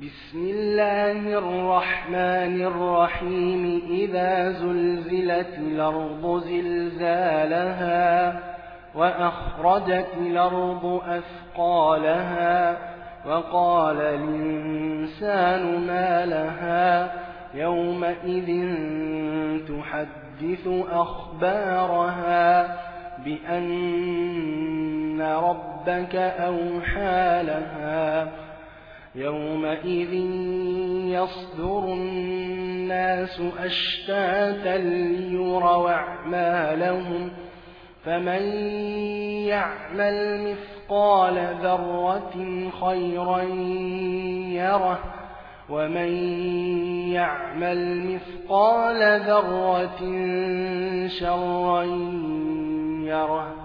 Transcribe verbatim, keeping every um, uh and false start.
بسم الله الرحمن الرحيم إذا زلزلت الأرض زلزالها وأخرجت الأرض أثقالها وقال الإنسان ما لها يومئذ تحدث أخبارها بأن ربك أوحى لها يومئذ يصدر الناس أشتاتا ليروا أعمالهم فمن يعمل مثقال ذرة خيرا يره ومن يعمل مثقال ذرة شرا يره